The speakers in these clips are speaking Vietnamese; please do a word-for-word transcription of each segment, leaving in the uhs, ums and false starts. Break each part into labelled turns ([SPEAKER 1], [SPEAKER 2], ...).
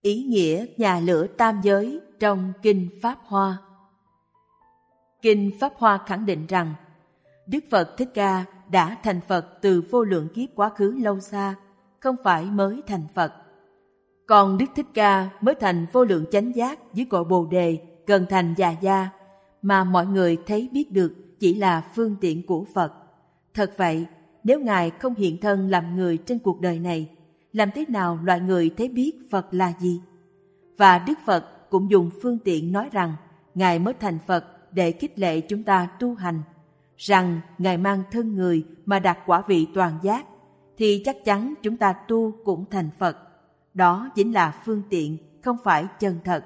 [SPEAKER 1] Ý nghĩa nhà lửa tam giới trong Kinh Pháp Hoa. Kinh Pháp Hoa khẳng định rằng Đức Phật Thích Ca đã thành Phật từ vô lượng kiếp quá khứ lâu xa, không phải mới thành Phật. Còn Đức Thích Ca mới thành vô lượng chánh giác dưới cội Bồ Đề, gần thành Già Gia, mà mọi người thấy biết được chỉ là phương tiện của Phật. Thật vậy, nếu Ngài không hiện thân làm người trên cuộc đời này, làm thế nào loài người thấy biết Phật là gì? Và Đức Phật cũng dùng phương tiện nói rằng Ngài mới thành Phật để khích lệ chúng ta tu hành, rằng Ngài mang thân người mà đạt quả vị toàn giác, thì chắc chắn chúng ta tu cũng thành Phật. Đó chính là phương tiện, không phải chân thật.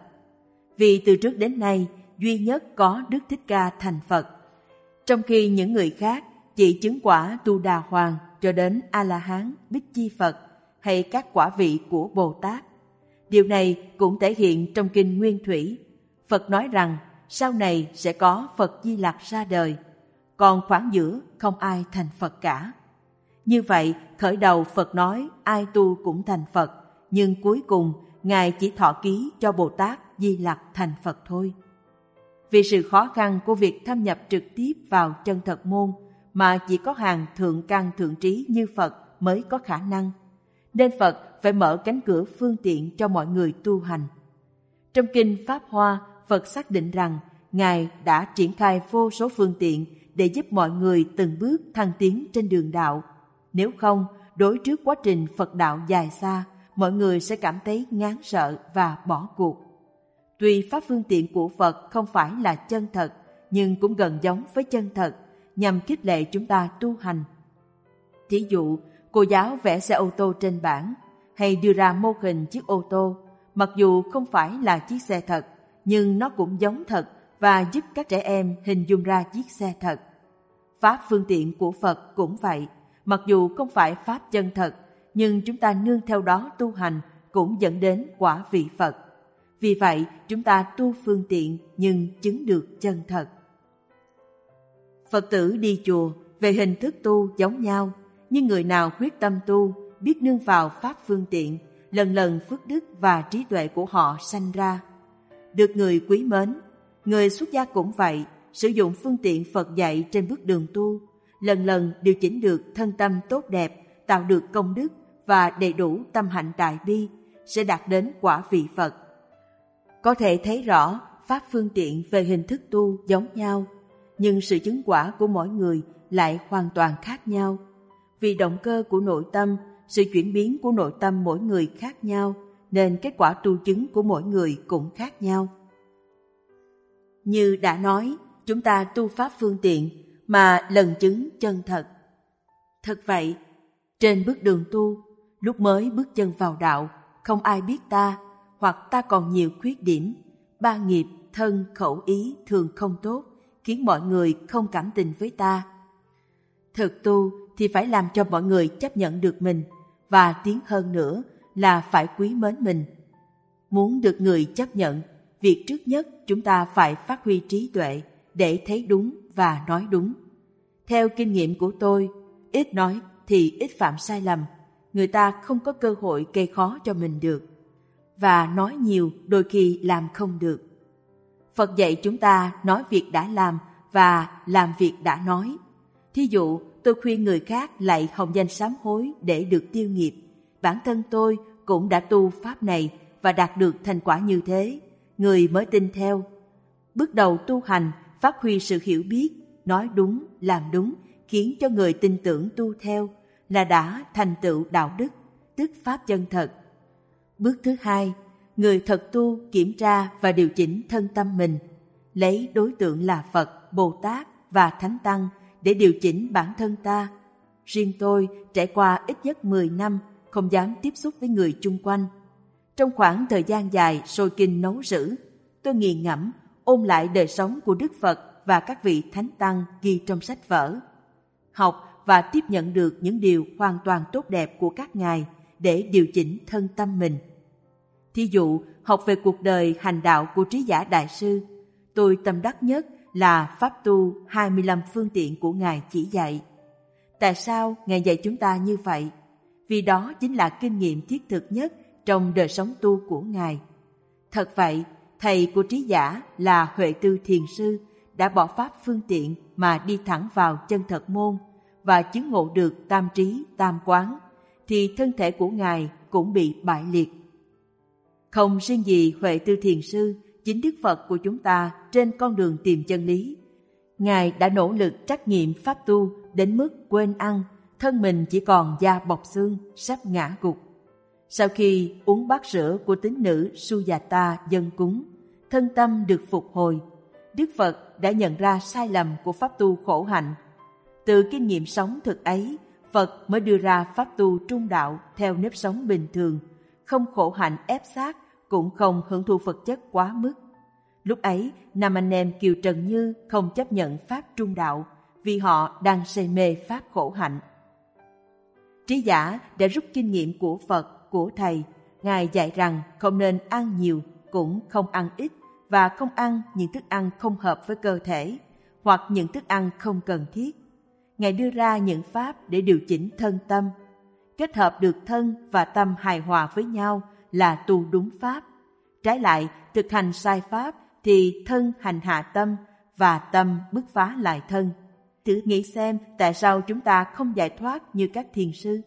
[SPEAKER 1] Vì từ trước đến nay, duy nhất có Đức Thích Ca thành Phật, trong khi những người khác chỉ chứng quả Tu Đà Hoàng cho đến A-la-hán, Bích Chi Phật hay các quả vị của Bồ Tát. Điều này cũng thể hiện trong Kinh Nguyên Thủy. Phật nói rằng sau này sẽ có Phật Di Lặc ra đời, còn khoảng giữa không ai thành Phật cả. Như vậy, khởi đầu Phật nói ai tu cũng thành Phật, nhưng cuối cùng Ngài chỉ thọ ký cho Bồ Tát Di Lặc thành Phật thôi. Vì sự khó khăn của việc thâm nhập trực tiếp vào chân thật môn mà chỉ có hàng thượng căn thượng trí như Phật mới có khả năng, nên Phật phải mở cánh cửa phương tiện cho mọi người tu hành. Trong Kinh Pháp Hoa, Phật xác định rằng Ngài đã triển khai vô số phương tiện để giúp mọi người từng bước thăng tiến trên đường đạo. Nếu không, đối trước quá trình Phật đạo dài xa, mọi người sẽ cảm thấy ngán sợ và bỏ cuộc. Tuy pháp phương tiện của Phật không phải là chân thật, nhưng cũng gần giống với chân thật, nhằm khích lệ chúng ta tu hành. Thí dụ, cô giáo vẽ xe ô tô trên bảng, hay đưa ra mô hình chiếc ô tô, mặc dù không phải là chiếc xe thật, nhưng nó cũng giống thật và giúp các trẻ em hình dung ra chiếc xe thật. Pháp phương tiện của Phật cũng vậy, mặc dù không phải pháp chân thật, nhưng chúng ta nương theo đó tu hành cũng dẫn đến quả vị Phật. Vì vậy, chúng ta tu phương tiện nhưng chứng được chân thật. Phật tử đi chùa về hình thức tu giống nhau, nhưng người nào quyết tâm tu, biết nương vào pháp phương tiện, lần lần phước đức và trí tuệ của họ sanh ra. Được người quý mến, người xuất gia cũng vậy, sử dụng phương tiện Phật dạy trên bước đường tu, lần lần điều chỉnh được thân tâm tốt đẹp, tạo được công đức và đầy đủ tâm hạnh đại bi, sẽ đạt đến quả vị Phật. Có thể thấy rõ pháp phương tiện về hình thức tu giống nhau, nhưng sự chứng quả của mỗi người lại hoàn toàn khác nhau. Vì động cơ của nội tâm, sự chuyển biến của nội tâm mỗi người khác nhau, nên kết quả tu chứng của mỗi người cũng khác nhau. Như đã nói, chúng ta tu pháp phương tiện mà lần chứng chân thật. Thật vậy, trên bước đường tu, lúc mới bước chân vào đạo, không ai biết ta, hoặc ta còn nhiều khuyết điểm, ba nghiệp, thân, khẩu, ý thường không tốt, khiến mọi người không cảm tình với ta. Thực tu thì phải làm cho mọi người chấp nhận được mình, và tiến hơn nữa là phải quý mến mình. Muốn được người chấp nhận, việc trước nhất chúng ta phải phát huy trí tuệ để thấy đúng và nói đúng. Theo kinh nghiệm của tôi, ít nói thì ít phạm sai lầm, người ta không có cơ hội gây khó cho mình được. Và nói nhiều đôi khi làm không được. Phật dạy chúng ta nói việc đã làm và làm việc đã nói. Thí dụ, tôi khuyên người khác lạy hồng danh sám hối để được tiêu nghiệp. Bản thân tôi cũng đã tu pháp này và đạt được thành quả như thế, người mới tin theo. Bước đầu tu hành, phát huy sự hiểu biết, nói đúng, làm đúng, khiến cho người tin tưởng tu theo, là đã thành tựu đạo đức, tức pháp chân thật. Bước thứ hai, người thật tu kiểm tra và điều chỉnh thân tâm mình, lấy đối tượng là Phật, Bồ Tát và Thánh Tăng để điều chỉnh bản thân ta. Riêng tôi trải qua ít nhất mười năm không dám tiếp xúc với người chung quanh. Trong khoảng thời gian dài sôi kinh nấu rữ, tôi nghiền ngẫm, ôn lại đời sống của Đức Phật và các vị Thánh Tăng ghi trong sách vở. Học và tiếp nhận được những điều hoàn toàn tốt đẹp của các ngài để điều chỉnh thân tâm mình. Thí dụ, học về cuộc đời hành đạo của Trí Giả Đại Sư, tôi tâm đắc nhất là pháp tu hai mươi lăm phương tiện của Ngài chỉ dạy. Tại sao Ngài dạy chúng ta như vậy? Vì đó chính là kinh nghiệm thiết thực nhất trong đời sống tu của Ngài. Thật vậy, thầy của trí giả là Huệ Tư Thiền Sư đã bỏ pháp phương tiện mà đi thẳng vào chân thật môn và chứng ngộ được tam trí tam quán, thì thân thể của Ngài cũng bị bại liệt. Không riêng gì Huệ Tư Thiền Sư, chính Đức Phật của chúng ta trên con đường tìm chân lý, Ngài đã nỗ lực trắc nghiệm pháp tu đến mức quên ăn, thân mình chỉ còn da bọc xương, sắp ngã gục. Sau khi uống bát sữa của tín nữ Sujata dâng cúng, thân tâm được phục hồi, Đức Phật đã nhận ra sai lầm của pháp tu khổ hạnh. Từ kinh nghiệm sống thực ấy, Phật mới đưa ra pháp tu trung đạo theo nếp sống bình thường, không khổ hạnh ép sát, cũng không hưởng thụ vật chất quá mức. Lúc ấy, năm anh em Kiều Trần Như không chấp nhận pháp trung đạo vì họ đang say mê pháp khổ hạnh. Trí giả đã rút kinh nghiệm của Phật, của Thầy. Ngài dạy rằng không nên ăn nhiều, cũng không ăn ít, và không ăn những thức ăn không hợp với cơ thể, hoặc những thức ăn không cần thiết. Ngài đưa ra những pháp để điều chỉnh thân tâm. Kết hợp được thân và tâm hài hòa với nhau là tu đúng pháp. Trái lại, thực hành sai pháp thì thân hành hạ tâm và tâm bứt phá lại thân. Thử nghĩ xem tại sao chúng ta không giải thoát như các thiền sư.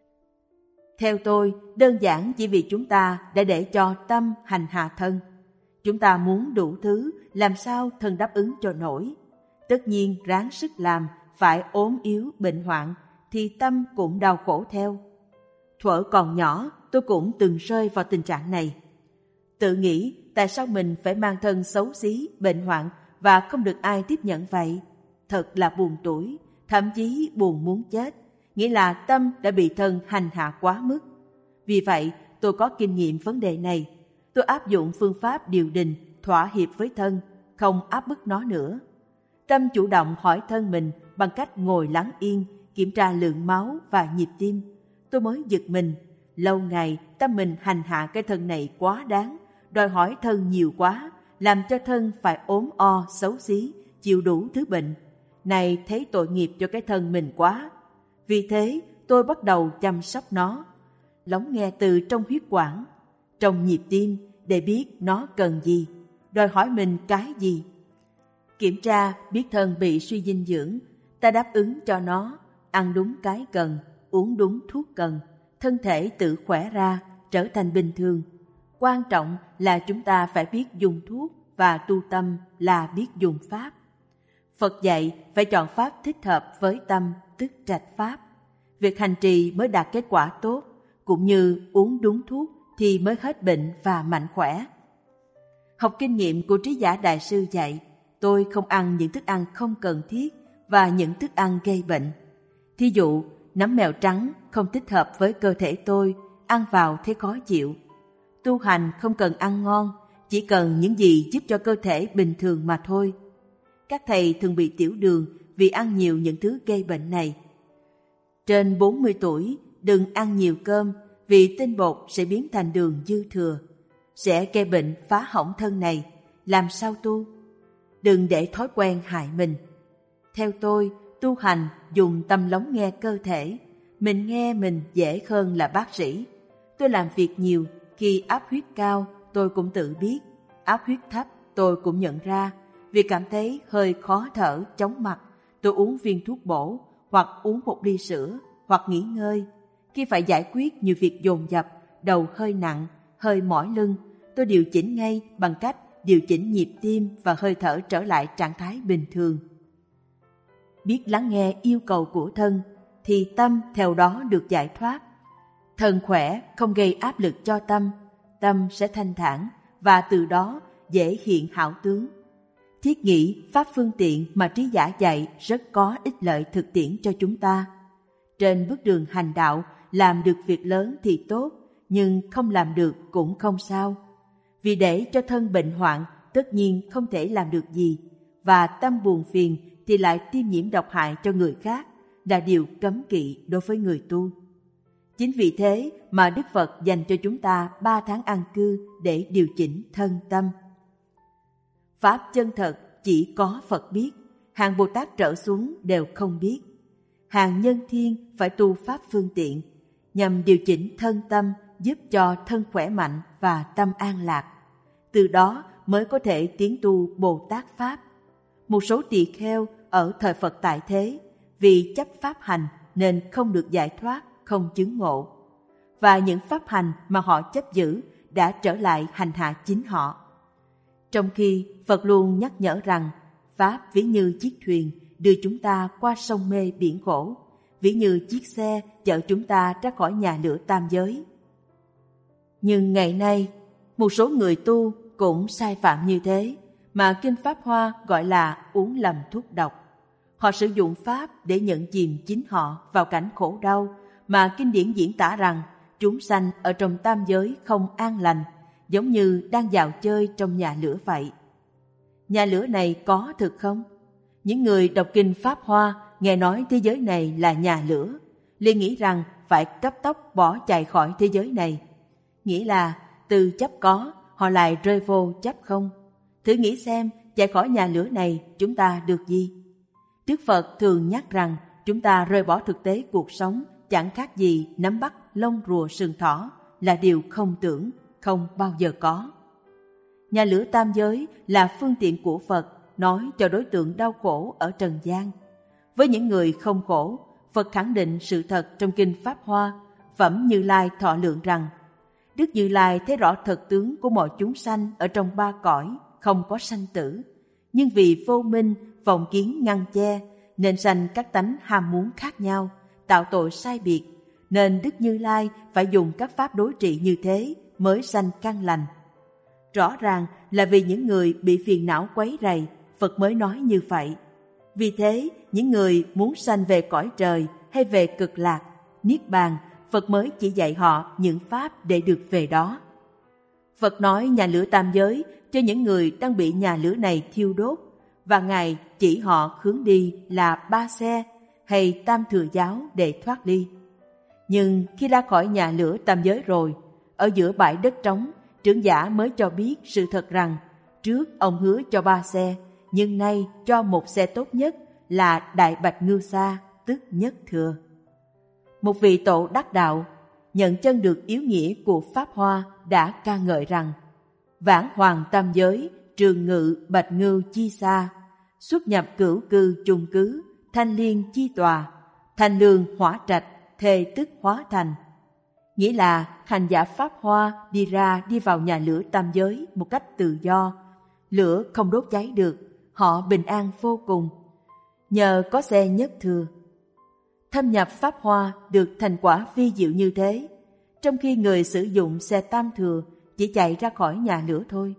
[SPEAKER 1] Theo tôi, đơn giản chỉ vì chúng ta đã để cho tâm hành hạ thân. Chúng ta muốn đủ thứ, làm sao thân đáp ứng cho nổi. Tất nhiên ráng sức làm, phải ốm yếu, bệnh hoạn, thì tâm cũng đau khổ theo. Thuở còn nhỏ, tôi cũng từng rơi vào tình trạng này. Tự nghĩ tại sao mình phải mang thân xấu xí, bệnh hoạn và không được ai tiếp nhận vậy. Thật là buồn tủi, thậm chí buồn muốn chết, nghĩa là tâm đã bị thân hành hạ quá mức. Vì vậy, tôi có kinh nghiệm vấn đề này. Tôi áp dụng phương pháp điều đình, thỏa hiệp với thân, không áp bức nó nữa. Tâm chủ động hỏi thân mình bằng cách ngồi lắng yên, kiểm tra lượng máu và nhịp tim. Tôi mới giật mình, lâu ngày tâm mình hành hạ cái thân này quá đáng, đòi hỏi thân nhiều quá, làm cho thân phải ốm o, xấu xí, chịu đủ thứ bệnh. Này thấy tội nghiệp cho cái thân mình quá. Vì thế tôi bắt đầu chăm sóc nó, lắng nghe từ trong huyết quản, trong nhịp tim để biết nó cần gì, đòi hỏi mình cái gì. Kiểm tra biết thân bị suy dinh dưỡng, ta đáp ứng cho nó, ăn đúng cái cần, uống đúng thuốc cần, thân thể tự khỏe ra, trở thành bình thường. Quan trọng là chúng ta phải biết dùng thuốc và tu tâm là biết dùng pháp. Phật dạy phải chọn pháp thích hợp với tâm, tức trạch pháp. Việc hành trì mới đạt kết quả tốt, cũng như uống đúng thuốc thì mới hết bệnh và mạnh khỏe. Học kinh nghiệm của Trí Giả Đại Sư dạy, tôi không ăn những thức ăn không cần thiết và những thức ăn gây bệnh. Thí dụ, nấm mèo trắng không thích hợp với cơ thể tôi, ăn vào thấy khó chịu. Tu hành không cần ăn ngon, chỉ cần những gì giúp cho cơ thể bình thường mà thôi. Các thầy thường bị tiểu đường vì ăn nhiều những thứ gây bệnh này. Trên bốn mươi tuổi, đừng ăn nhiều cơm vì tinh bột sẽ biến thành đường dư thừa, sẽ gây bệnh phá hỏng thân này, làm sao tu? Đừng để thói quen hại mình. Theo tôi, tu hành dùng tâm lắng nghe cơ thể, mình nghe mình dễ hơn là bác sĩ. Tôi làm việc nhiều, khi áp huyết cao tôi cũng tự biết, áp huyết thấp tôi cũng nhận ra. Vì cảm thấy hơi khó thở, chóng mặt, tôi uống viên thuốc bổ, hoặc uống một ly sữa, hoặc nghỉ ngơi. Khi phải giải quyết nhiều việc dồn dập, đầu hơi nặng, hơi mỏi lưng, tôi điều chỉnh ngay bằng cách điều chỉnh nhịp tim và hơi thở trở lại trạng thái bình thường. Biết lắng nghe yêu cầu của thân, thì tâm theo đó được giải thoát. Thân khỏe không gây áp lực cho tâm, tâm sẽ thanh thản và từ đó dễ hiện hảo tướng. Thiết nghĩ pháp phương tiện mà Trí Giả dạy rất có ích lợi thực tiễn cho chúng ta. Trên bước đường hành đạo, làm được việc lớn thì tốt, nhưng không làm được cũng không sao. Vì để cho thân bệnh hoạn, tất nhiên không thể làm được gì, và tâm buồn phiền thì lại tiêm nhiễm độc hại cho người khác, là điều cấm kỵ đối với người tu. Chính vì thế mà Đức Phật dành cho chúng ta ba tháng an cư để điều chỉnh thân tâm. Pháp chân thật chỉ có Phật biết, hàng Bồ Tát trở xuống đều không biết. Hàng nhân thiên phải tu pháp phương tiện, nhằm điều chỉnh thân tâm giúp cho thân khỏe mạnh và tâm an lạc. Từ đó mới có thể tiến tu Bồ Tát Pháp. Một số tỳ kheo ở thời Phật tại thế vì chấp pháp hành nên không được giải thoát, không chứng ngộ. Và những pháp hành mà họ chấp giữ đã trở lại hành hạ chính họ. Trong khi Phật luôn nhắc nhở rằng Pháp ví như chiếc thuyền đưa chúng ta qua sông mê biển khổ, ví như chiếc xe chở chúng ta ra khỏi nhà lửa tam giới. Nhưng ngày nay, một số người tu cũng sai phạm như thế, mà Kinh Pháp Hoa gọi là uống lầm thuốc độc. Họ sử dụng Pháp để nhận chìm chính họ vào cảnh khổ đau, mà kinh điển diễn tả rằng chúng sanh ở trong tam giới không an lành, giống như đang dạo chơi trong nhà lửa vậy. Nhà lửa này có thực không? Những người đọc Kinh Pháp Hoa nghe nói thế giới này là nhà lửa, liền nghĩ rằng phải cấp tốc bỏ chạy khỏi thế giới này. Nghĩa là từ chấp có, họ lại rơi vô chấp không. Thử nghĩ xem, chạy khỏi nhà lửa này chúng ta được gì? Đức Phật thường nhắc rằng chúng ta rời bỏ thực tế cuộc sống chẳng khác gì nắm bắt lông rùa sừng thỏ, là điều không tưởng, không bao giờ có. Nhà lửa tam giới là phương tiện của Phật nói cho đối tượng đau khổ ở trần gian. Với những người không khổ, Phật khẳng định sự thật trong Kinh Pháp Hoa. Phẩm Như Lai thọ lượng rằng Đức Như Lai thấy rõ thật tướng của mọi chúng sanh ở trong ba cõi, không có sanh tử. Nhưng vì vô minh, vọng kiến ngăn che, nên sanh các tánh ham muốn khác nhau, tạo tội sai biệt. Nên Đức Như Lai phải dùng các pháp đối trị như thế mới sanh căn lành. Rõ ràng là vì những người bị phiền não quấy rầy, Phật mới nói như vậy. Vì thế, những người muốn sanh về cõi trời hay về cực lạc, niết bàn, Phật mới chỉ dạy họ những pháp để được về đó. Phật nói nhà lửa tam giới cho những người đang bị nhà lửa này thiêu đốt, và Ngài chỉ họ hướng đi là ba xe hay tam thừa giáo để thoát đi. Nhưng khi ra khỏi nhà lửa tam giới rồi, ở giữa bãi đất trống, trưởng giả mới cho biết sự thật rằng trước ông hứa cho ba xe, nhưng nay cho một xe tốt nhất là Đại Bạch Ngưu Sa, tức nhất thừa. Một vị tổ đắc đạo nhận chân được yếu nghĩa của Pháp Hoa đã ca ngợi rằng vãng hoàng tam giới, trường ngự bạch ngưu chi xa, xuất nhập cửu cư chung cứ, thanh liên chi tòa, thanh lương hỏa trạch, thề tức hóa thành. Nghĩa là hành giả Pháp Hoa đi ra đi vào nhà lửa tam giới một cách tự do, lửa không đốt cháy được, họ bình an vô cùng, nhờ có xe nhất thừa. Thâm nhập Pháp Hoa được thành quả phi diệu như thế, trong khi người sử dụng xe tam thừa chỉ chạy ra khỏi nhà lửa thôi.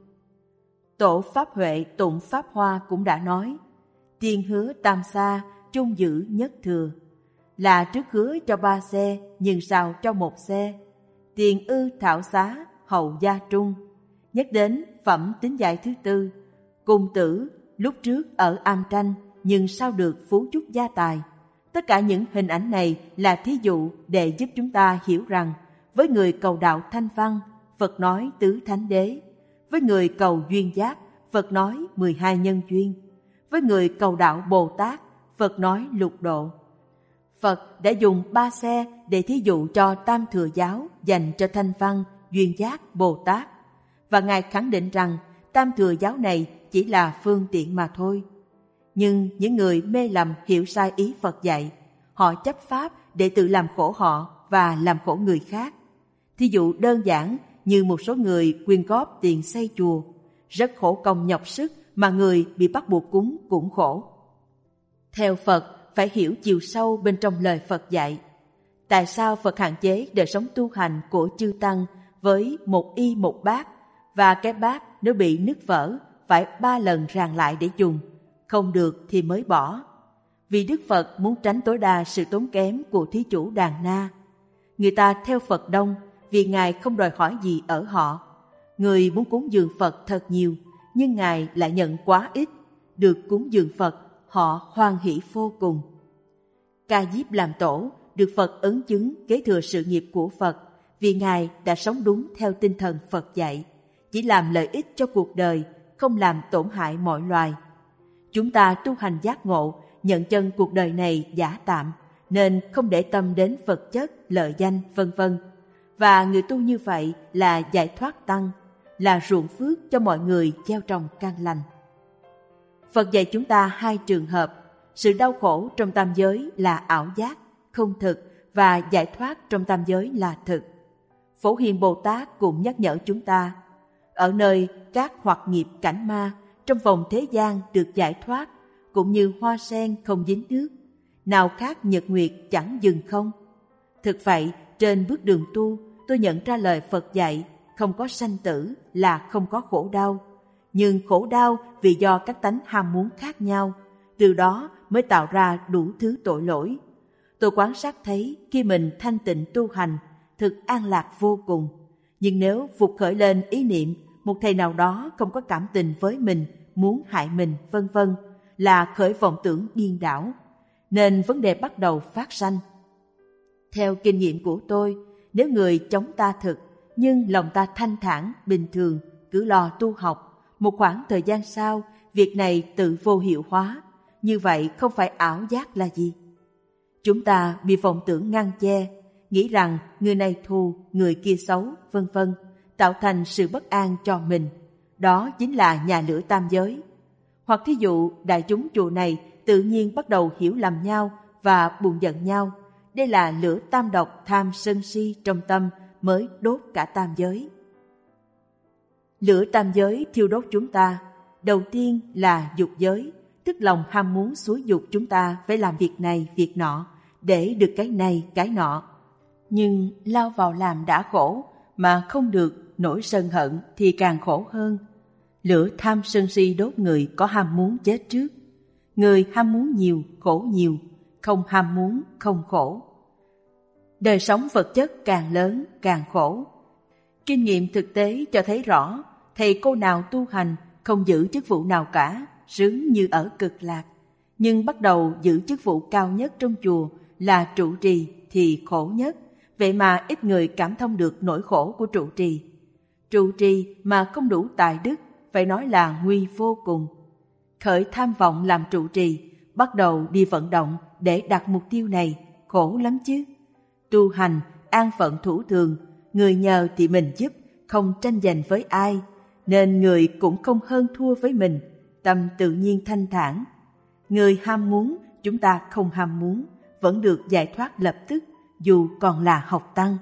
[SPEAKER 1] Tổ Pháp Huệ tụng Pháp Hoa cũng đã nói, tiên hứa tam xa, chung giữ nhất thừa, là trước hứa cho ba xe, nhưng sao cho một xe, tiền ư thảo xá, hậu gia trung. Nhắc đến phẩm tính giải thứ tư, cung tử lúc trước ở am tranh, nhưng sao được phú chúc gia tài. Tất cả những hình ảnh này là thí dụ để giúp chúng ta hiểu rằng với người cầu đạo thanh văn, Phật nói tứ thánh đế. Với người cầu duyên giác, Phật nói mười hai nhân duyên. Với người cầu đạo Bồ Tát, Phật nói lục độ. Phật đã dùng ba xe để thí dụ cho tam thừa giáo dành cho thanh văn, duyên giác, Bồ Tát. Và Ngài khẳng định rằng tam thừa giáo này chỉ là phương tiện mà thôi. Nhưng những người mê lầm hiểu sai ý Phật dạy, họ chấp pháp để tự làm khổ họ và làm khổ người khác. Thí dụ đơn giản như một số người quyên góp tiền xây chùa, rất khổ công nhọc sức mà người bị bắt buộc cúng cũng khổ. Theo Phật, phải hiểu chiều sâu bên trong lời Phật dạy. Tại sao Phật hạn chế đời sống tu hành của chư Tăng với một y một bát, và cái bát nếu bị nứt vỡ phải ba lần ràng lại để dùng, không được thì mới bỏ. Vì Đức Phật muốn tránh tối đa sự tốn kém của thí chủ đàn na. Người ta theo Phật đông vì Ngài không đòi hỏi gì ở họ. Người muốn cúng dường Phật thật nhiều, nhưng Ngài lại nhận quá ít. Được cúng dường Phật, họ hoan hỷ vô cùng. Ca Diếp làm tổ, được Phật ấn chứng kế thừa sự nghiệp của Phật, vì Ngài đã sống đúng theo tinh thần Phật dạy, chỉ làm lợi ích cho cuộc đời, không làm tổn hại mọi loài. Chúng ta tu hành giác ngộ, nhận chân cuộc đời này giả tạm, nên không để tâm đến vật chất, lợi danh, vân vân. và người tu như vậy là giải thoát tăng, là ruộng phước cho mọi người gieo trồng căn lành. Phật dạy chúng ta hai trường hợp, sự đau khổ trong tam giới là ảo giác, không thực, và giải thoát trong tam giới là thực. Phổ Hiền Bồ Tát cũng nhắc nhở chúng ta, ở nơi các hoặc nghiệp cảnh ma, trong vòng thế gian được giải thoát, cũng như hoa sen không dính nước, nào khác nhật nguyệt chẳng dừng không. Thực vậy, trên bước đường tu, tôi nhận ra lời Phật dạy, không có sanh tử là không có khổ đau. Nhưng khổ đau vì do các tánh ham muốn khác nhau, từ đó mới tạo ra đủ thứ tội lỗi. Tôi quan sát thấy khi mình thanh tịnh tu hành, thực an lạc vô cùng. Nhưng nếu phục khởi lên ý niệm một thầy nào đó không có cảm tình với mình, muốn hại mình, vân vân, là khởi vọng tưởng điên đảo, nên vấn đề bắt đầu phát sanh. Theo kinh nghiệm của tôi, nếu người chống ta thực, nhưng lòng ta thanh thản, bình thường, cứ lo tu học, một khoảng thời gian sau, việc này tự vô hiệu hóa, như vậy không phải ảo giác là gì? Chúng ta bị vọng tưởng ngăn che, nghĩ rằng người này thù, người kia xấu, vân vân, tạo thành sự bất an cho mình. Đó chính là nhà lửa tam giới. Hoặc thí dụ đại chúng chùa này tự nhiên bắt đầu hiểu lầm nhau và buồn giận nhau. Đây là lửa tam độc tham sân si trong tâm mới đốt cả tam giới. Lửa tam giới thiêu đốt chúng ta, đầu tiên là dục giới, tức lòng ham muốn xúi dục chúng ta phải làm việc này, việc nọ, để được cái này, cái nọ. Nhưng lao vào làm đã khổ, mà không được, nổi sân hận thì càng khổ hơn. Lửa tham sân si đốt người có ham muốn chết trước. Người ham muốn nhiều, khổ nhiều, không ham muốn, không khổ. Đời sống vật chất càng lớn, càng khổ. Kinh nghiệm thực tế cho thấy rõ, thầy cô nào tu hành không giữ chức vụ nào cả, sướng như ở cực lạc. Nhưng bắt đầu giữ chức vụ cao nhất trong chùa là trụ trì thì khổ nhất. Vậy mà ít người cảm thông được nỗi khổ của trụ trì. Trụ trì mà không đủ tài đức, phải nói là nguy vô cùng. Khởi tham vọng làm trụ trì, bắt đầu đi vận động để đạt mục tiêu này, khổ lắm chứ. Tu hành, an phận thủ thường, người nhờ thì mình giúp, không tranh giành với ai, nên người cũng không hơn thua với mình, tâm tự nhiên thanh thản. Người ham muốn, chúng ta không ham muốn, vẫn được giải thoát lập tức, dù còn là học tăng.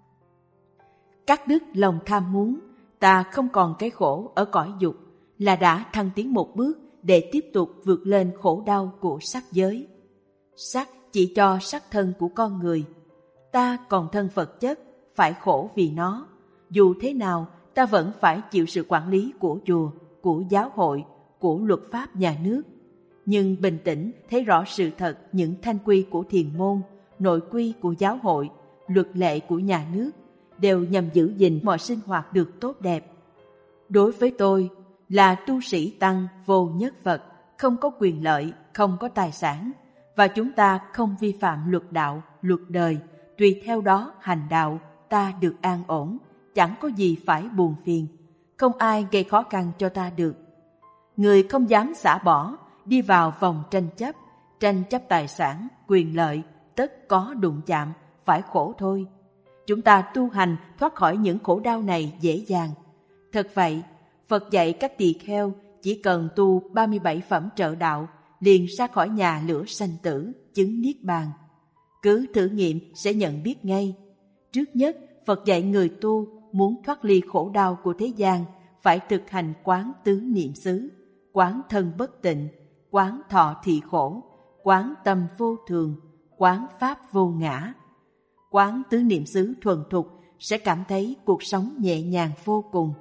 [SPEAKER 1] Cắt đứt lòng tham muốn, ta không còn cái khổ ở cõi dục, là đã thăng tiến một bước để tiếp tục vượt lên khổ đau của sắc giới. Sắc chỉ cho sắc thân của con người. Ta còn thân vật chất, phải khổ vì nó. Dù thế nào, ta vẫn phải chịu sự quản lý của chùa, của giáo hội, của luật pháp nhà nước. Nhưng bình tĩnh thấy rõ sự thật những thanh quy của thiền môn, nội quy của giáo hội, luật lệ của nhà nước đều nhằm giữ gìn mọi sinh hoạt được tốt đẹp. Đối với tôi là tu sĩ tăng vô nhất vật, không có quyền lợi, không có tài sản, và chúng ta không vi phạm luật đạo, luật đời, tùy theo đó hành đạo, ta được an ổn, chẳng có gì phải buồn phiền, không ai gây khó khăn cho ta được. Người không dám xả bỏ, đi vào vòng tranh chấp, tranh chấp tài sản, quyền lợi, tất có đụng chạm, phải khổ thôi. Chúng ta tu hành thoát khỏi những khổ đau này dễ dàng. Thật vậy, Phật dạy các tỳ kheo chỉ cần tu ba mươi bảy phẩm trợ đạo, liền ra khỏi nhà lửa sanh tử, chứng niết bàn. Cứ thử nghiệm sẽ nhận biết ngay. Trước nhất, Phật dạy người tu muốn thoát ly khổ đau của thế gian, phải thực hành quán tứ niệm xứ, quán thân bất tịnh, quán thọ thị khổ, quán tâm vô thường, quán pháp vô ngã. Quán tứ niệm xứ thuần thục sẽ cảm thấy cuộc sống nhẹ nhàng vô cùng.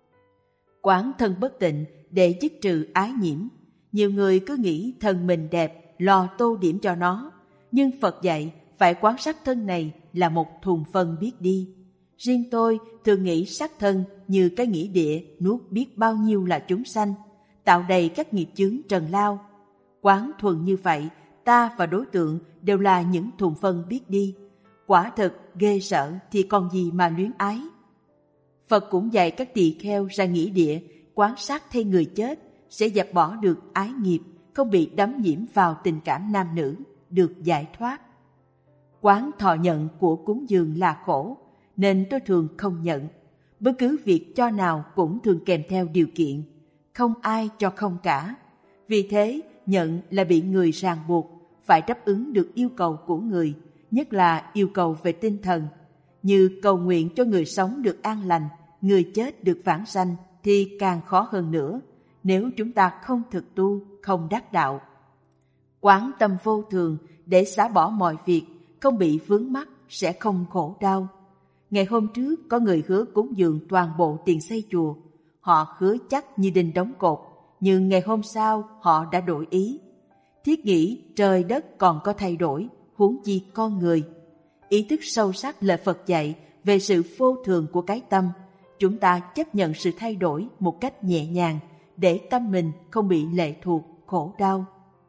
[SPEAKER 1] Quán thân bất tịnh để dứt trừ ái nhiễm. Nhiều người cứ nghĩ thân mình đẹp, lo tô điểm cho nó, nhưng Phật dạy phải quán sát thân này là một thùng phân biết đi. Riêng tôi thường nghĩ sát thân như cái nghĩa địa nuốt biết bao nhiêu là chúng sanh, tạo đầy các nghiệp chướng trần lao. Quán thuần như vậy, ta và đối tượng đều là những thùng phân biết đi. Quả thực ghê sợ thì còn gì mà luyến ái. Phật cũng dạy các tỳ kheo ra nghĩa địa, quan sát thấy người chết sẽ dẹp bỏ được ái nghiệp, không bị đắm nhiễm vào tình cảm nam nữ, được giải thoát. Quán thọ nhận của cúng dường là khổ, nên tôi thường không nhận. Bất cứ việc cho nào cũng thường kèm theo điều kiện, không ai cho không cả. Vì thế, nhận là bị người ràng buộc, phải đáp ứng được yêu cầu của người, nhất là yêu cầu về tinh thần, như cầu nguyện cho người sống được an lành, người chết được vãng sanh thì càng khó hơn nữa, nếu chúng ta không thực tu, không đắc đạo. Quán tâm vô thường để xả bỏ mọi việc, không bị vướng mắc sẽ không khổ đau. Ngày hôm trước có người hứa cúng dường toàn bộ tiền xây chùa. Họ hứa chắc như đinh đóng cột, nhưng ngày hôm sau họ đã đổi ý. Thiết nghĩ trời đất còn có thay đổi, huống chi con người. Ý thức sâu sắc lời Phật dạy về sự vô thường của cái tâm, chúng ta chấp nhận sự thay đổi một cách nhẹ nhàng để tâm mình không bị lệ thuộc, khổ đau.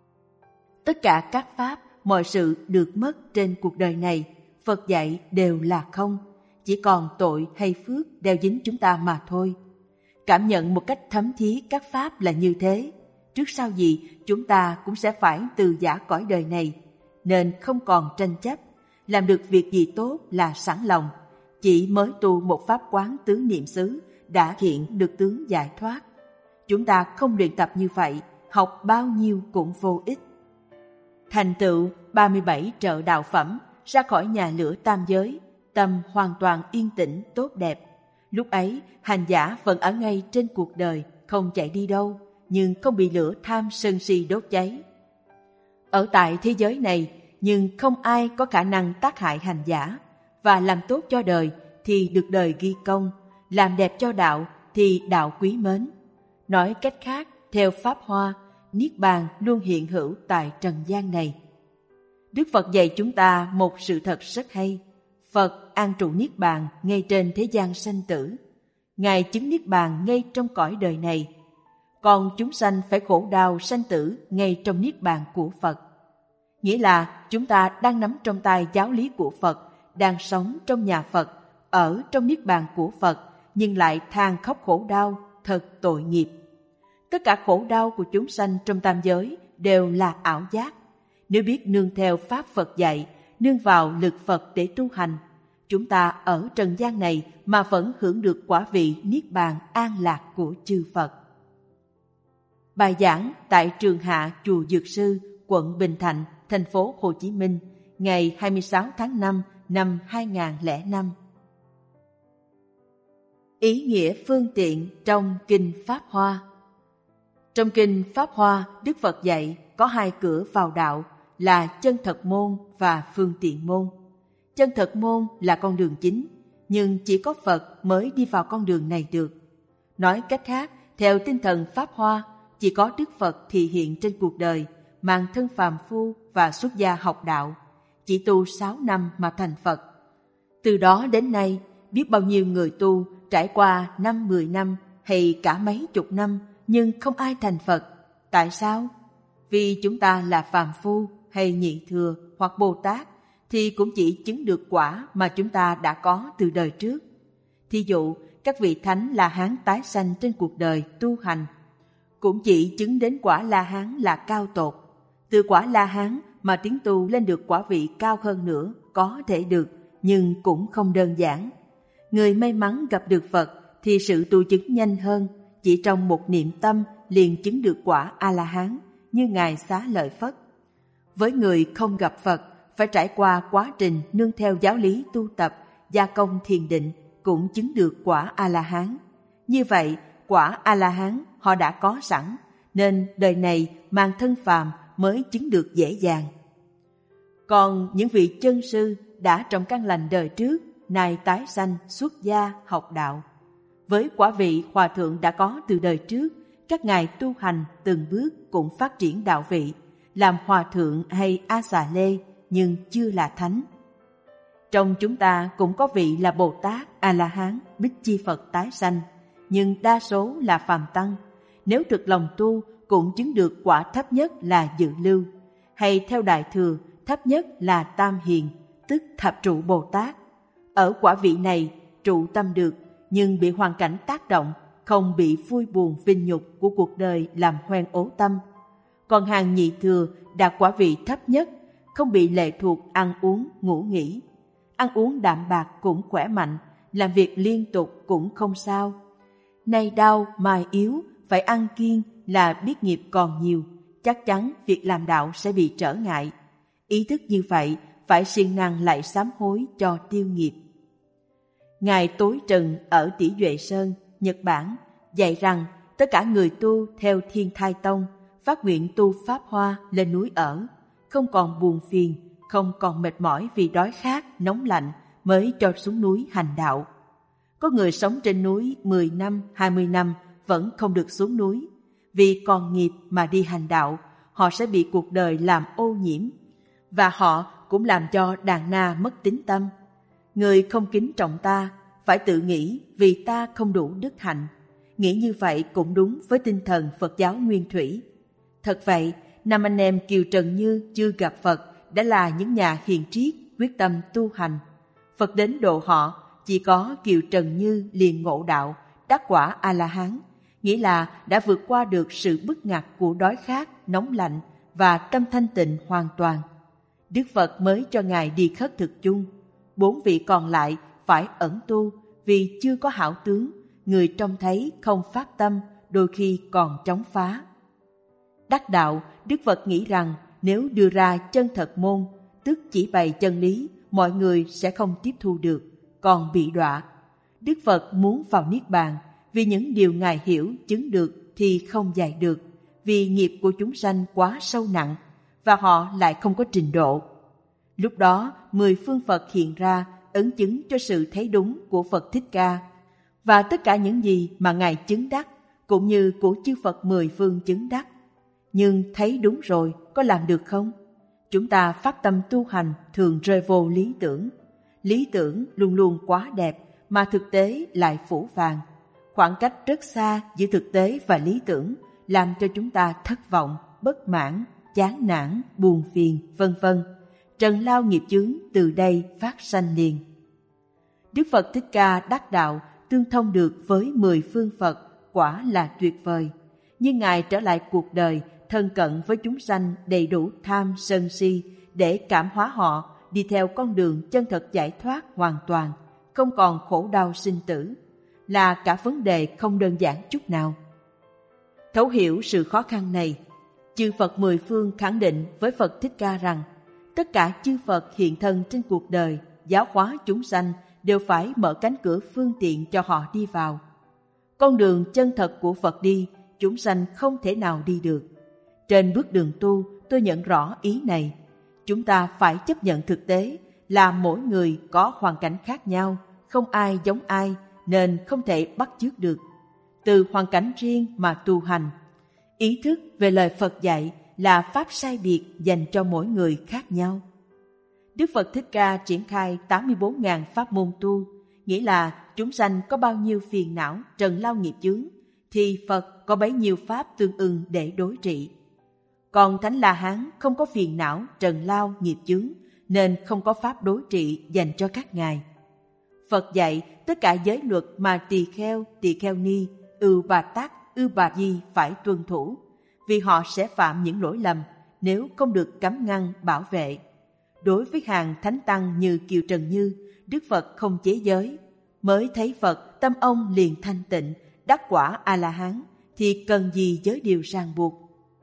[SPEAKER 1] Tất cả các pháp, mọi sự được mất trên cuộc đời này, Phật dạy đều là không, chỉ còn tội hay phước đeo dính chúng ta mà thôi. Cảm nhận một cách thấm thía các pháp là như thế, trước sau gì chúng ta cũng sẽ phải từ giã cõi đời này, nên không còn tranh chấp, làm được việc gì tốt là sẵn lòng. Chỉ mới tu một pháp quán tứ niệm xứ đã hiện được tướng giải thoát. Chúng ta không luyện tập như vậy, học bao nhiêu cũng vô ích. Thành tựu ba mươi bảy trợ đạo phẩm, ra khỏi nhà lửa tam giới, tâm hoàn toàn yên tĩnh tốt đẹp. Lúc ấy, hành giả vẫn ở ngay trên cuộc đời, không chạy đi đâu, nhưng không bị lửa tham sân si đốt cháy. Ở tại thế giới này, nhưng không ai có khả năng tác hại hành giả, và làm tốt cho đời thì được đời ghi công, làm đẹp cho đạo thì đạo quý mến. Nói cách khác, theo Pháp Hoa, Niết Bàn luôn hiện hữu tại trần gian này. Đức Phật dạy chúng ta một sự thật rất hay. Phật an trụ Niết Bàn ngay trên thế gian sanh tử. Ngài chứng Niết Bàn ngay trong cõi đời này. Còn chúng sanh phải khổ đau sanh tử ngay trong Niết Bàn của Phật. Nghĩa là chúng ta đang nắm trong tay giáo lý của Phật, đang sống trong nhà Phật, ở trong Niết Bàn của Phật, nhưng lại than khóc khổ đau, thật tội nghiệp. Tất cả khổ đau của chúng sanh trong tam giới đều là ảo giác. Nếu biết nương theo Pháp Phật dạy, nương vào lực Phật để tu hành, chúng ta ở trần gian này mà vẫn hưởng được quả vị Niết Bàn an lạc của chư Phật. Bài giảng tại Trường Hạ Chùa Dược Sư, quận Bình Thạnh, thành phố Hồ Chí Minh, ngày hai mươi sáu tháng năm năm hai nghìn không trăm lẻ năm. Ý nghĩa phương tiện trong Kinh Pháp Hoa. Trong Kinh Pháp Hoa, Đức Phật dạy có hai cửa vào đạo là chân thật môn và phương tiện môn. Chân thật môn là con đường chính, nhưng chỉ có Phật mới đi vào con đường này được. Nói cách khác, theo tinh thần Pháp Hoa, chỉ có Đức Phật thị hiện trên cuộc đời, mang thân phàm phu và xuất gia học đạo, chỉ tu sáu năm mà thành Phật. Từ đó đến nay, biết bao nhiêu người tu trải qua năm mười năm hay cả mấy chục năm nhưng không ai thành Phật. Tại sao? Vì chúng ta là phàm phu hay nhị thừa hoặc Bồ Tát thì cũng chỉ chứng được quả mà chúng ta đã có từ đời trước. Thí dụ, các vị thánh La Hán tái sanh trên cuộc đời tu hành, cũng chỉ chứng đến quả La Hán là cao tột. Từ quả La Hán mà tiến tu lên được quả vị cao hơn nữa có thể được, nhưng cũng không đơn giản. Người may mắn gặp được Phật thì sự tu chứng nhanh hơn, chỉ trong một niệm tâm liền chứng được quả A-la-hán, như Ngài Xá Lợi Phất. Với người không gặp Phật, phải trải qua quá trình nương theo giáo lý tu tập, gia công thiền định, cũng chứng được quả A-la-hán. Như vậy, quả A-la-hán họ đã có sẵn, nên đời này mang thân phàm mới chứng được dễ dàng. Còn những vị chân sư đã trồng căn lành đời trước, nay tái sanh xuất gia học đạo. Với quả vị hòa thượng đã có từ đời trước, các ngài tu hành từng bước cũng phát triển đạo vị, làm hòa thượng hay a xà lê nhưng chưa là thánh. Trong chúng ta cũng có vị là Bồ Tát, A-la-hán, Bích Chi Phật tái sanh, nhưng đa số là phàm tăng. Nếu thực lòng tu cũng chứng được quả thấp nhất là dự lưu, hay theo Đại Thừa thấp nhất là Tam Hiền, tức thập trụ Bồ Tát. Ở quả vị này trụ tâm được, nhưng bị hoàn cảnh tác động, không bị vui buồn vinh nhục của cuộc đời làm hoen ố tâm. Còn hàng nhị thừa đạt quả vị thấp nhất, không bị lệ thuộc ăn uống ngủ nghỉ. ăn uống đạm bạc cũng khỏe mạnh, làm việc liên tục cũng không sao. Nay đau, mai yếu, phải ăn kiêng là biết nghiệp còn nhiều, chắc chắn việc làm đạo sẽ bị trở ngại. Ý thức như vậy phải siêng năng lại sám hối cho tiêu nghiệp. Ngài Tối Trần ở Tỷ Duệ Sơn, Nhật Bản dạy rằng tất cả người tu theo Thiên Thai Tông phát nguyện tu Pháp Hoa lên núi ở, không còn buồn phiền, không còn mệt mỏi vì đói khát, nóng lạnh mới cho xuống núi hành đạo. Có người sống trên núi mười năm, hai mươi năm vẫn không được xuống núi. Vì còn nghiệp mà đi hành đạo, họ sẽ bị cuộc đời làm ô nhiễm, và họ cũng làm cho đàn na mất tín tâm. Người không kính trọng ta, phải tự nghĩ vì ta không đủ đức hạnh. Nghĩ như vậy cũng đúng với tinh thần Phật giáo Nguyên Thủy. Thật vậy, năm anh em Kiều Trần Như chưa gặp Phật đã là những nhà hiền triết, quyết tâm tu hành. Phật đến độ họ, chỉ có Kiều Trần Như liền ngộ đạo, đắc quả A-la-hán, nghĩa là đã vượt qua được sự bức ngặt của đói khát, nóng lạnh và tâm thanh tịnh hoàn toàn. Đức Phật mới cho Ngài đi khất thực chung. Bốn vị còn lại phải ẩn tu vì chưa có hảo tướng, người trông thấy không phát tâm, đôi khi còn chống phá. Đắc đạo, Đức Phật nghĩ rằng nếu đưa ra chân thật môn, tức chỉ bày chân lý, mọi người sẽ không tiếp thu được, còn bị đọa. Đức Phật muốn vào Niết Bàn, vì những điều Ngài hiểu, chứng được thì không dạy được, vì nghiệp của chúng sanh quá sâu nặng, và họ lại không có trình độ. Lúc đó, mười phương Phật hiện ra, ấn chứng cho sự thấy đúng của Phật Thích Ca, và tất cả những gì mà Ngài chứng đắc, cũng như của chư Phật mười phương chứng đắc. Nhưng thấy đúng rồi, có làm được không? Chúng ta phát tâm tu hành thường rơi vô lý tưởng. Lý tưởng luôn luôn quá đẹp, mà thực tế lại phũ phàng. Khoảng cách rất xa giữa thực tế và lý tưởng làm cho chúng ta thất vọng, bất mãn, chán nản, buồn phiền, vân vân. Trần lao nghiệp chướng từ đây phát sanh liền. Đức Phật Thích Ca đắc đạo tương thông được với mười phương Phật, quả là tuyệt vời. Nhưng Ngài trở lại cuộc đời, thân cận với chúng sanh đầy đủ tham sân si để cảm hóa họ đi theo con đường chân thật giải thoát hoàn toàn, không còn khổ đau sinh tử, là cả vấn đề không đơn giản chút nào. Thấu hiểu sự khó khăn này, chư Phật mười phương khẳng định với Phật Thích Ca rằng tất cả chư Phật hiện thân trên cuộc đời giáo hóa chúng sanh đều phải mở cánh cửa phương tiện cho họ đi vào. Con đường chân thật của Phật đi, chúng sanh không thể nào đi được. Trên bước đường tu, tôi nhận rõ ý này. Chúng ta phải chấp nhận thực tế là mỗi người có hoàn cảnh khác nhau, không ai giống ai, nên không thể bắt chước được. Từ hoàn cảnh riêng mà tu hành. Ý thức về lời Phật dạy là pháp sai biệt dành cho mỗi người khác nhau. Đức Phật Thích Ca triển khai tám mươi bốn nghìn pháp môn tu, nghĩa là chúng sanh có bao nhiêu phiền não, trần lao nghiệp chướng, thì Phật có bấy nhiêu pháp tương ưng để đối trị. Còn Thánh La Hán không có phiền não, trần lao nghiệp chướng, nên không có pháp đối trị dành cho các ngài. Phật dạy tất cả giới luật mà tỳ kheo, tỳ kheo ni, ưu bà tắc, ưu bà di phải tuân thủ, vì họ sẽ phạm những lỗi lầm nếu không được cấm ngăn bảo vệ. Đối với hàng thánh tăng như Kiều Trần Như, Đức Phật không chế giới. Mới thấy Phật, tâm ông liền thanh tịnh, đắc quả A-la-hán, thì cần gì giới điều ràng buộc.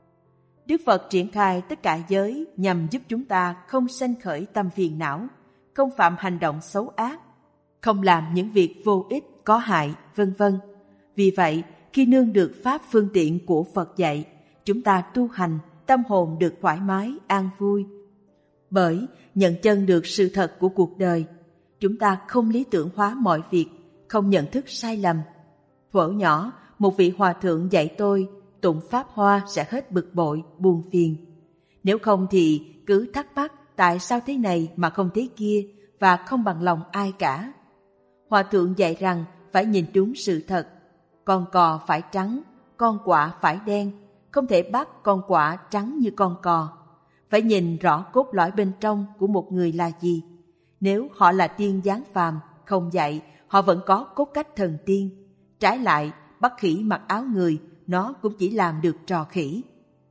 [SPEAKER 1] Đức Phật triển khai tất cả giới nhằm giúp chúng ta không sanh khởi tâm phiền não, không phạm hành động xấu ác, không làm những việc vô ích, có hại, vân vân. Vì vậy, khi nương được pháp phương tiện của Phật dạy, chúng ta tu hành, tâm hồn được thoải mái, an vui. Bởi nhận chân được sự thật của cuộc đời, chúng ta không lý tưởng hóa mọi việc, không nhận thức sai lầm. Thuở nhỏ, một vị hòa thượng dạy tôi tụng Pháp Hoa sẽ hết bực bội, buồn phiền. Nếu không thì cứ thắc mắc tại sao thế này mà không thế kia và không bằng lòng ai cả. Hòa thượng dạy rằng phải nhìn đúng sự thật. Con cò phải trắng, con quạ phải đen, không thể bắt con quạ trắng như con cò. Phải nhìn rõ cốt lõi bên trong của một người là gì. Nếu họ là tiên giáng phàm, không dạy, họ vẫn có cốt cách thần tiên. Trái lại, bắt khỉ mặc áo người, nó cũng chỉ làm được trò khỉ.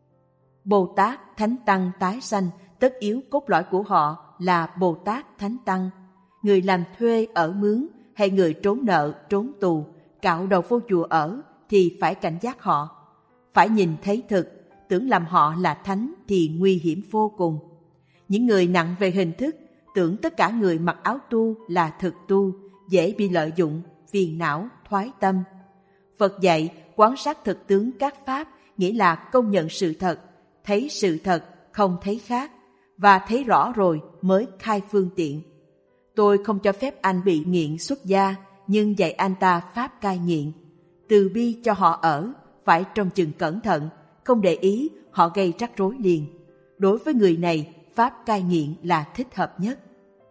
[SPEAKER 1] Bồ Tát, Thánh Tăng tái sanh, tất yếu cốt lõi của họ là Bồ Tát, Thánh Tăng. Người làm thuê ở mướn hay người trốn nợ, trốn tù, cạo đầu vô chùa ở thì phải cảnh giác họ. Phải nhìn thấy thực, tưởng làm họ là thánh thì nguy hiểm vô cùng. Những người nặng về hình thức, tưởng tất cả người mặc áo tu là thực tu, dễ bị lợi dụng, phiền não, thoái tâm. Phật dạy quán sát thực tướng các pháp, nghĩa là công nhận sự thật, thấy sự thật, không thấy khác, và thấy rõ rồi mới khai phương tiện. Tôi không cho phép anh bị nghiện xuất gia, nhưng dạy anh ta pháp cai nghiện. Từ bi cho họ ở, phải trông chừng cẩn thận, không để ý họ gây rắc rối liền. Đối với người này, pháp cai nghiện là thích hợp nhất.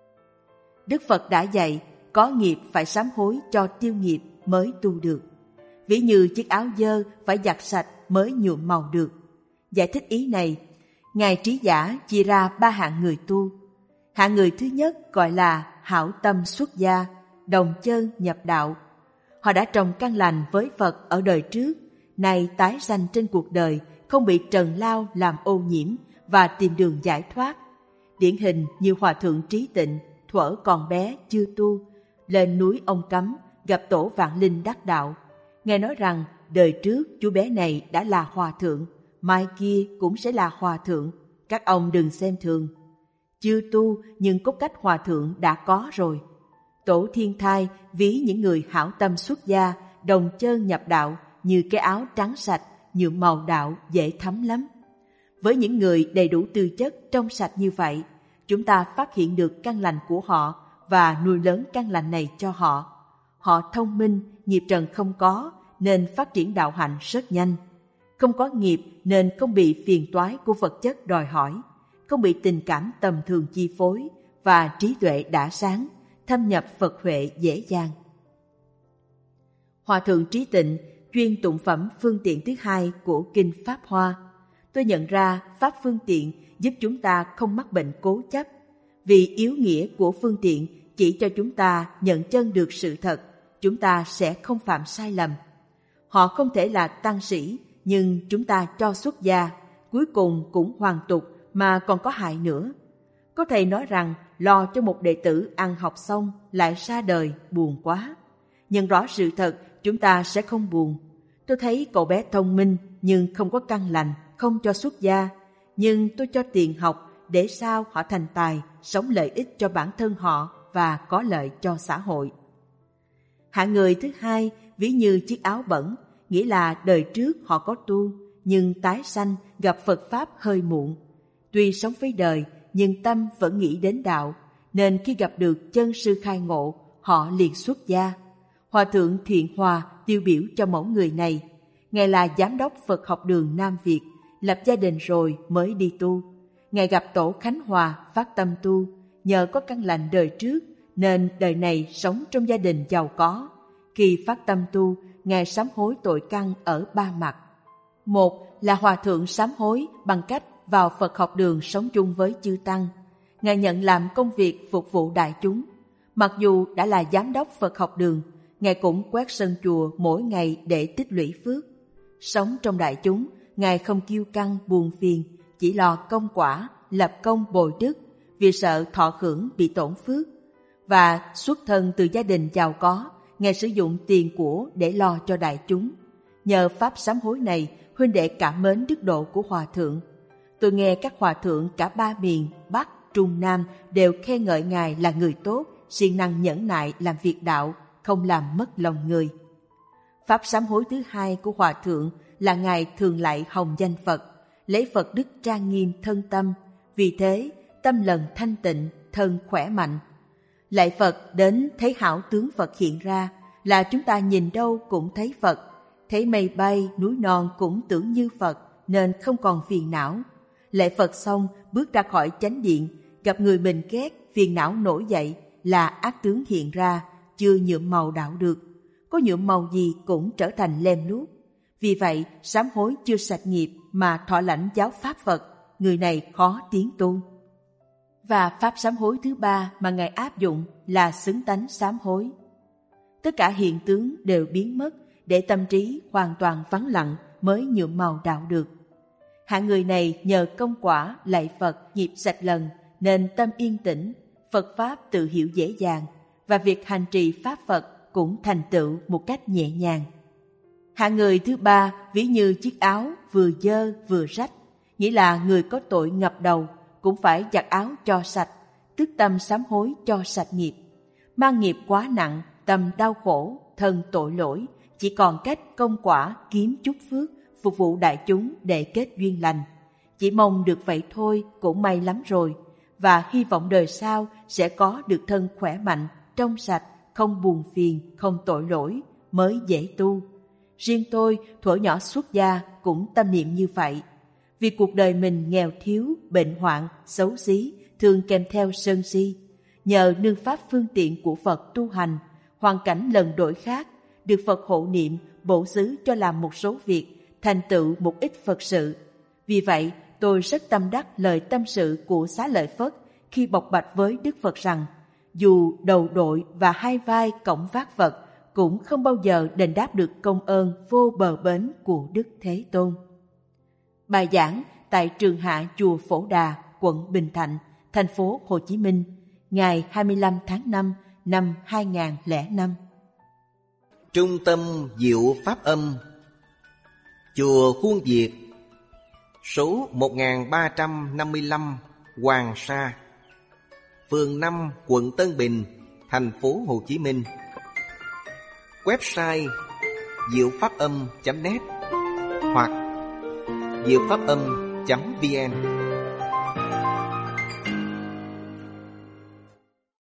[SPEAKER 1] Đức Phật đã dạy, có nghiệp phải sám hối cho tiêu nghiệp mới tu được. Ví như chiếc áo dơ phải giặt sạch mới nhuộm màu được. Giải thích ý này, Ngài Trí Giả chia ra ba hạng người tu. Hạng người thứ nhất gọi là hảo tâm xuất gia, đồng chân nhập đạo. Họ đã trồng căn lành với Phật ở đời trước, nay tái sanh trên cuộc đời, không bị trần lao làm ô nhiễm và tìm đường giải thoát. Điển hình như Hòa Thượng Trí Tịnh, thuở còn bé chưa tu, lên núi Ông Cấm gặp tổ Vạn Linh đắc đạo. Ngài nói rằng đời trước chú bé này đã là hòa thượng, mai kia cũng sẽ là hòa thượng, các ông đừng xem thường. Chưa tu nhưng cốt cách hòa thượng đã có rồi. Tổ Thiên Thai ví những người hảo tâm xuất gia, đồng chân nhập đạo như cái áo trắng sạch, nhuộm màu đạo dễ thấm lắm. Với những người đầy đủ tư chất trong sạch như vậy, chúng ta phát hiện được căn lành của họ và nuôi lớn căn lành này cho họ. Họ thông minh, nghiệp trần không có, nên phát triển đạo hạnh rất nhanh. Không có nghiệp nên không bị phiền toái của vật chất đòi hỏi, không bị tình cảm tầm thường chi phối, và trí tuệ đã sáng, thâm nhập Phật huệ dễ dàng. Hòa Thượng Trí Tịnh chuyên tụng phẩm phương tiện thứ hai của Kinh Pháp Hoa. Tôi nhận ra pháp phương tiện giúp chúng ta không mắc bệnh cố chấp, vì yếu nghĩa của phương tiện chỉ cho chúng ta nhận chân được sự thật, chúng ta sẽ không phạm sai lầm. Họ không thể là tăng sĩ, nhưng chúng ta cho xuất gia, cuối cùng cũng hoàn tục mà còn có hại nữa. Có thầy nói rằng lo cho một đệ tử ăn học xong lại ra đời buồn quá. Nhận rõ sự thật, chúng ta sẽ không buồn. Tôi thấy cậu bé thông minh nhưng không có căn lành, không cho xuất gia. Nhưng tôi cho tiền học để sao họ thành tài, sống lợi ích cho bản thân họ và có lợi cho xã hội. Hạng người thứ hai ví như chiếc áo bẩn, nghĩa là đời trước họ có tu, nhưng tái sanh gặp Phật Pháp hơi muộn. Tuy sống với đời, nhưng tâm vẫn nghĩ đến đạo, nên khi gặp được chân sư khai ngộ, họ liền xuất gia. Hòa Thượng Thiện Hòa tiêu biểu cho mẫu người này. Ngài là giám đốc Phật học đường Nam Việt, lập gia đình rồi mới đi tu. Ngài gặp tổ Khánh Hòa phát tâm tu, nhờ có căn lành đời trước, nên đời này sống trong gia đình giàu có. Khi phát tâm tu, Ngài sám hối tội căn ở ba mặt. Một là Hòa Thượng sám hối bằng cách vào Phật học đường sống chung với chư Tăng. Ngài nhận làm công việc phục vụ đại chúng. Mặc dù đã là giám đốc Phật học đường, Ngài cũng quét sân chùa mỗi ngày để tích lũy phước. Sống trong đại chúng, Ngài không kiêu căng buồn phiền, chỉ lo công quả, lập công bồi đức, vì sợ thọ hưởng bị tổn phước. Và xuất thân từ gia đình giàu có, Ngài sử dụng tiền của để lo cho đại chúng. Nhờ pháp sám hối này, huynh đệ cảm mến đức độ của Hòa Thượng. Tôi nghe các Hòa Thượng cả ba miền, Bắc, Trung, Nam đều khen ngợi Ngài là người tốt, siêng năng nhẫn nại làm việc đạo, không làm mất lòng người. Pháp sám hối thứ hai của Hòa Thượng là Ngài thường lạy hồng danh Phật, lấy Phật đức trang nghiêm thân tâm, vì thế tâm lần thanh tịnh, thân khỏe mạnh. Lạy Phật đến thấy hảo tướng Phật hiện ra, là chúng ta nhìn đâu cũng thấy Phật, thấy mây bay, núi non cũng tưởng như Phật, nên không còn phiền não. Lạy Phật xong, bước ra khỏi chánh điện, gặp người mình ghét, phiền não nổi dậy, là ác tướng hiện ra, chưa nhuộm màu đạo được. Có nhuộm màu gì cũng trở thành lem luốc. Vì vậy, sám hối chưa sạch nghiệp mà thọ lãnh giáo pháp Phật, người này khó tiến tu. Và pháp sám hối thứ ba mà Ngài áp dụng là xứng tánh sám hối. Tất cả hiện tướng đều biến mất để tâm trí hoàn toàn vắng lặng mới nhuộm màu đạo được. Hạng người này nhờ công quả lạy Phật nghiệp sạch lần nên tâm yên tĩnh, Phật Pháp tự hiểu dễ dàng và việc hành trì Pháp Phật cũng thành tựu một cách nhẹ nhàng. Hạng người thứ ba ví như chiếc áo vừa dơ vừa rách, nghĩa là người có tội ngập đầu cũng phải giặt áo cho sạch, tức tâm sám hối cho sạch nghiệp. Mang nghiệp quá nặng, tâm đau khổ, thân tội lỗi, chỉ còn cách công quả kiếm chút phước, phục vụ đại chúng để kết duyên lành. Chỉ mong được vậy thôi cũng may lắm rồi, và hy vọng đời sau sẽ có được thân khỏe mạnh, trong sạch, không buồn phiền, không tội lỗi, mới dễ tu. Riêng tôi, thuở nhỏ xuất gia cũng tâm niệm như vậy. Vì cuộc đời mình nghèo thiếu, bệnh hoạn, xấu xí, thường kèm theo sân si. Nhờ nương pháp phương tiện của Phật tu hành, hoàn cảnh lần đổi khác, được Phật hộ niệm, bổ xứ cho làm một số việc, thành tựu một ít Phật sự. Vì vậy, tôi rất tâm đắc lời tâm sự của Xá Lợi Phất khi bộc bạch với Đức Phật rằng, dù đầu đội và hai vai cõng vác Phật, cũng không bao giờ đền đáp được công ơn vô bờ bến của Đức Thế Tôn. Bài giảng tại trường hạ chùa Phổ Đà, quận Bình Thạnh, thành phố Hồ Chí Minh, ngày hai mươi lăm tháng năm năm hai nghìn không trăm lẻ năm.
[SPEAKER 2] Trung tâm Diệu Pháp Âm, chùa Khuôn Việt, số một nghìn ba trăm năm mươi lăm Hoàng Sa, phường năm, quận Tân Bình, thành phố Hồ Chí Minh. Website diệu pháp âm chấm net hoặc diệu pháp âm chấm vn.